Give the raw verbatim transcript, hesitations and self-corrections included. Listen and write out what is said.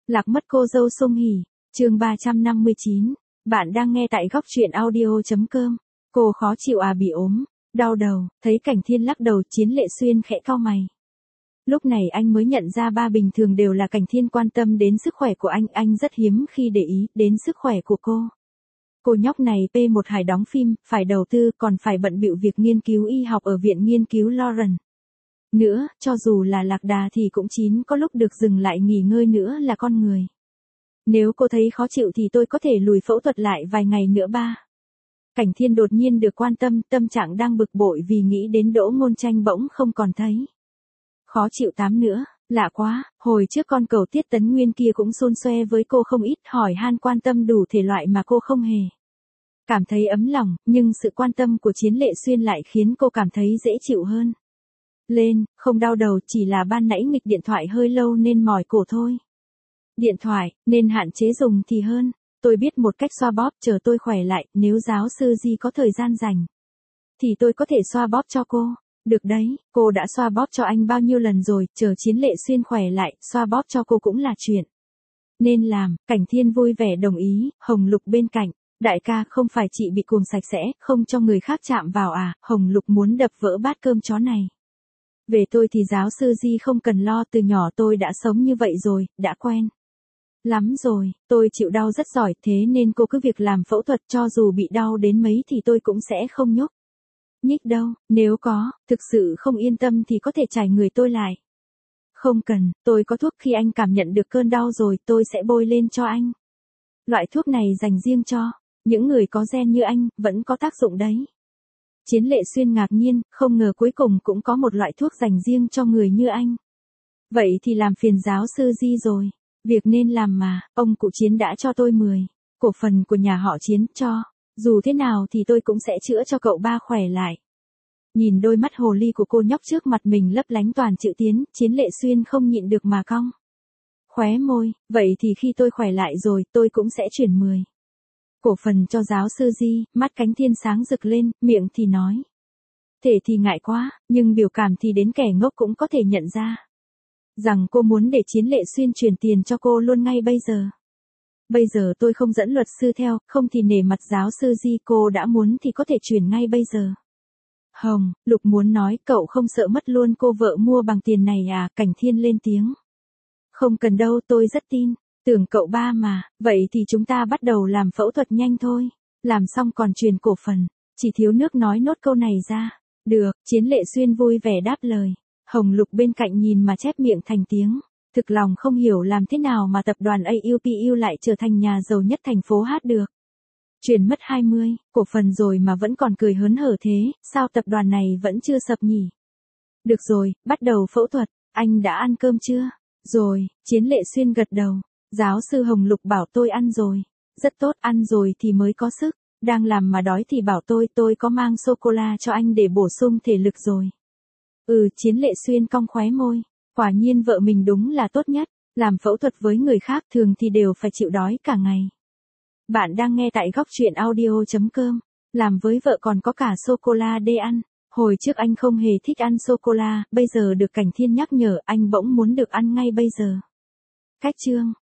Lạc mất cô dâu Song Hỷ, chương ba trăm năm mươi chín. Bạn đang nghe tại góc truyện audio.com. Cô khó chịu à, bị ốm, đau đầu, thấy Cảnh Thiên lắc đầu, Chiến Lệ Xuyên khẽ cau mày. Lúc này anh mới nhận ra ba bình thường đều là Cảnh Thiên quan tâm đến sức khỏe của anh, anh rất hiếm khi để ý đến sức khỏe của cô. Cô nhóc này pê một hải đóng phim, phải đầu tư, còn phải bận bịu việc nghiên cứu y học ở viện nghiên cứu Lawrence. Nữa, cho dù là lạc đà thì cũng chín có lúc được dừng lại nghỉ ngơi nữa là con người. Nếu cô thấy khó chịu thì tôi có thể lùi phẫu thuật lại vài ngày nữa ba. Cảnh Thiên đột nhiên được quan tâm, tâm trạng đang bực bội vì nghĩ đến Đỗ Ngôn Tranh bỗng không còn thấy. Khó chịu tám nữa, lạ quá, hồi trước con cầu Tiết Tấn Nguyên kia cũng xôn xoe với cô không ít, hỏi han quan tâm đủ thể loại mà cô không hề cảm thấy ấm lòng, nhưng sự quan tâm của Chiến Lệ Xuyên lại khiến cô cảm thấy dễ chịu hơn. Lên, không đau đầu, chỉ là ban nãy nghịch điện thoại hơi lâu nên mỏi cổ thôi. Điện thoại, nên hạn chế dùng thì hơn. Tôi biết một cách xoa bóp, chờ tôi khỏe lại, nếu giáo sư Di có thời gian rảnh thì tôi có thể xoa bóp cho cô. Được đấy, cô đã xoa bóp cho anh bao nhiêu lần rồi, chờ Chiến Lệ Xuyên khỏe lại, xoa bóp cho cô cũng là chuyện nên làm. Cảnh Thiên vui vẻ đồng ý. Hồng Lục bên cạnh, đại ca, không phải chị bị cuồng sạch sẽ, không cho người khác chạm vào à? Hồng Lục muốn đập vỡ bát cơm chó này. Về tôi thì giáo sư Di không cần lo, từ nhỏ tôi đã sống như vậy rồi, đã quen lắm rồi, tôi chịu đau rất giỏi, thế nên cô cứ việc làm phẫu thuật, cho dù bị đau đến mấy thì tôi cũng sẽ không nhúc nhích đâu, nếu có, thực sự không yên tâm thì có thể trải người tôi lại. Không cần, tôi có thuốc, khi anh cảm nhận được cơn đau rồi, tôi sẽ bôi lên cho anh. Loại thuốc này dành riêng cho những người có gen như anh, vẫn có tác dụng đấy. Chiến Lệ Xuyên ngạc nhiên, không ngờ cuối cùng cũng có một loại thuốc dành riêng cho người như anh. Vậy thì làm phiền giáo sư Di rồi. Việc nên làm mà, ông cụ Chiến đã cho tôi mười cổ phần của nhà họ Chiến, cho dù thế nào thì tôi cũng sẽ chữa cho cậu ba khỏe lại. Nhìn đôi mắt hồ ly của cô nhóc trước mặt mình lấp lánh toàn chữ Tiến, Chiến Lệ Xuyên không nhịn được mà cong khóe môi. Vậy thì khi tôi khỏe lại rồi, tôi cũng sẽ chuyển mười cổ phần cho giáo sư Di. Mắt Cảnh Thiên sáng rực lên, miệng thì nói thể thì ngại quá, nhưng biểu cảm thì đến kẻ ngốc cũng có thể nhận ra rằng cô muốn để Chiến Lệ Xuyên chuyển tiền cho cô luôn ngay bây giờ. Bây giờ tôi không dẫn luật sư theo, không thì nể mặt giáo sư Di, cô đã muốn thì có thể chuyển ngay bây giờ. Hồng Lục muốn nói, cậu không sợ mất luôn cô vợ mua bằng tiền này à? Cảnh Thiên lên tiếng. Không cần đâu, tôi rất tin tưởng cậu ba mà. Vậy thì chúng ta bắt đầu làm phẫu thuật nhanh thôi, làm xong còn truyền cổ phần. Chỉ thiếu nước nói nốt câu này ra. Được, Chiến Lệ Xuyên vui vẻ đáp lời. Hồng Lục bên cạnh nhìn mà chép miệng thành tiếng, thực lòng không hiểu làm thế nào mà tập đoàn a u pê u lại trở thành nhà giàu nhất thành phố hát được. Chuyển mất hai mươi cổ phần rồi mà vẫn còn cười hớn hở thế, sao tập đoàn này vẫn chưa sập nhỉ? Được rồi, bắt đầu phẫu thuật. Anh đã ăn cơm chưa? Rồi, Chiến Lệ Xuyên gật đầu. Giáo sư Hồng Lục bảo tôi ăn rồi. Rất tốt, ăn rồi thì mới có sức. Đang làm mà đói thì bảo tôi, tôi có mang sô-cô-la cho anh để bổ sung thể lực rồi. Ừ, Chiến Lệ Xuyên cong khóe môi. Quả nhiên vợ mình đúng là tốt nhất. Làm phẫu thuật với người khác thường thì đều phải chịu đói cả ngày. Bạn đang nghe tại góc truyện audio.com. Làm với vợ còn có cả sô-cô-la để ăn. Hồi trước anh không hề thích ăn sô-cô-la, bây giờ được Cảnh Thiên nhắc nhở, anh bỗng muốn được ăn ngay bây giờ. Cách chương.